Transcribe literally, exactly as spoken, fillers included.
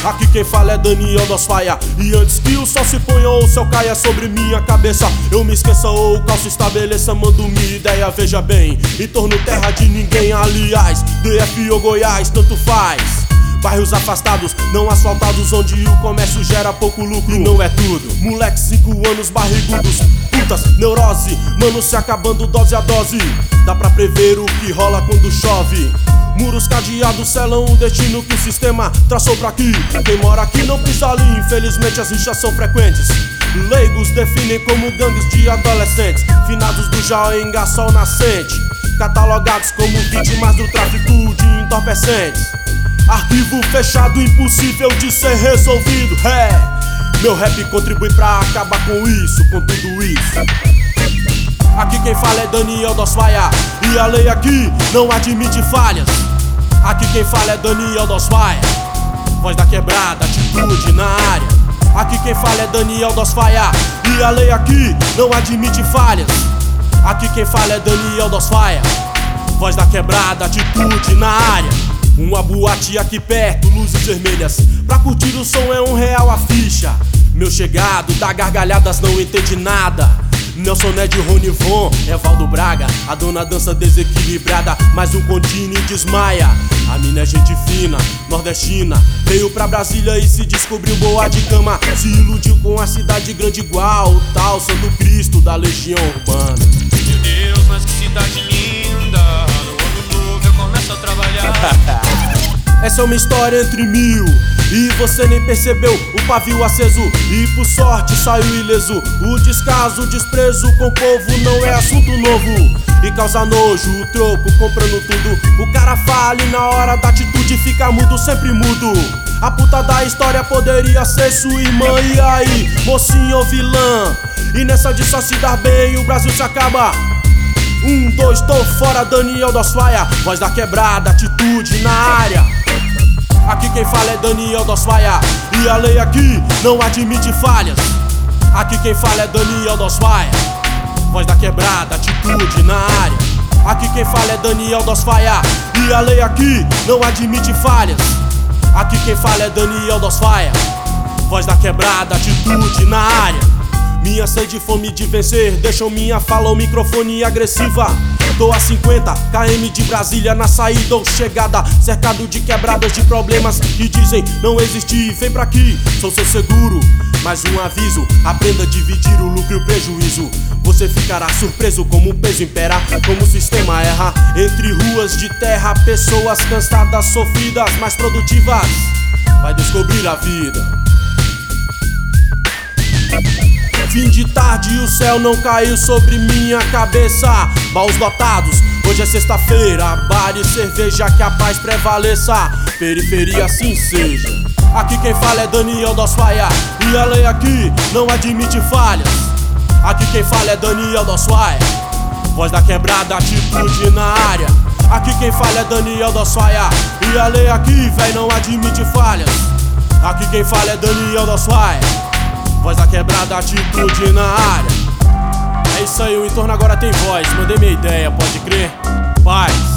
Aqui quem fala é Daniel dos Faia. E antes que o sol se ponha ou o céu caia sobre minha cabeça, eu me esqueça ou o caos se estabeleça, mando minha ideia, veja bem. Em torno terra de ninguém, aliás, D F ou Goiás, tanto faz. Bairros afastados, não asfaltados, onde o comércio gera pouco lucro. E não é tudo, moleque, cinco anos barrigudos, putas, neurose, mano se acabando dose a dose. Dá pra prever o que rola quando chove. Muros cadeados selam o destino que o sistema traçou pra aqui. Quem mora aqui não pisa ali, infelizmente as rixas são frequentes. Leigos definem como gangues de adolescentes, finados do Jaenga, sol nascente, catalogados como vítimas do tráfico de entorpecentes. Arquivo fechado, impossível de ser resolvido. É, meu rap contribui pra acabar com isso, com tudo isso. Aqui quem fala é Daniel dos Faia. E a lei aqui não admite falhas. Aqui quem fala é Daniel dos Faia. Voz da quebrada, atitude na área. Aqui quem fala é Daniel dos Faia. E a lei aqui não admite falhas. Aqui quem fala é Daniel dos Faia. Voz da quebrada, atitude na área. Uma boate aqui perto, luzes vermelhas. Pra curtir o som é um real a ficha. Meu chegado dá gargalhadas, não entende nada. Nelson Ned, Ronivon, Evaldo Braga. A dona dança desequilibrada, mas um contine desmaia. A mina é gente fina, nordestina. Veio pra Brasília e se descobriu boa de cama. Se iludiu com a cidade grande igual o tal Santo Cristo da Legião Urbana. Meu Deus, mas que cidade linda. No ano novo eu começo a trabalhar. Essa é uma história entre mil e você nem percebeu o pavio aceso. E por sorte saiu ileso. O descaso, o desprezo com o povo não é assunto novo. E causa nojo, o troco comprando tudo. O cara fala e na hora da atitude fica mudo, sempre mudo. A puta da história poderia ser sua irmã. E aí, mocinho ou vilã? E nessa de só se dar bem o Brasil se acaba. Um, dois, tô fora, Daniel dos Faia. Voz da quebrada, atitude na área. Aqui quem fala é Daniel dos Faia. E a lei aqui não admite falhas. Aqui quem fala é Daniel dos Faia. Voz da quebrada, atitude na área. Aqui quem fala é Daniel dos Faia. E a lei aqui não admite falhas. Aqui quem fala é Daniel dos Faia. Voz da quebrada, atitude na área. Minha sede e fome de vencer deixam minha fala o microfone agressiva. Tô a cinquenta quilômetros de Brasília na saída ou chegada, cercado de quebradas de problemas que dizem não existir. Vem pra aqui, sou seu seguro. Mais um aviso, aprenda a dividir o lucro e o prejuízo. Você ficará surpreso como o peso impera, como o sistema erra. Entre ruas de terra, pessoas cansadas, sofridas, mais produtivas. Vai descobrir a vida. Fim de tarde e o céu não caiu sobre minha cabeça. Baús lotados, hoje é sexta-feira. Bar e cerveja, que a paz prevaleça. Periferia assim seja. Aqui quem fala é Daniel dos Faia. E a lei aqui não admite falhas. Aqui quem fala é Daniel dos Faia. Voz da quebrada, atitude na área. Aqui quem fala é Daniel dos Faia. E a lei aqui, véi, não admite falhas. Aqui quem fala é Daniel dos Faia. Voz da quebrada, atitude na área. É isso aí, o entorno agora tem voz. Mandei minha ideia, pode crer? Paz.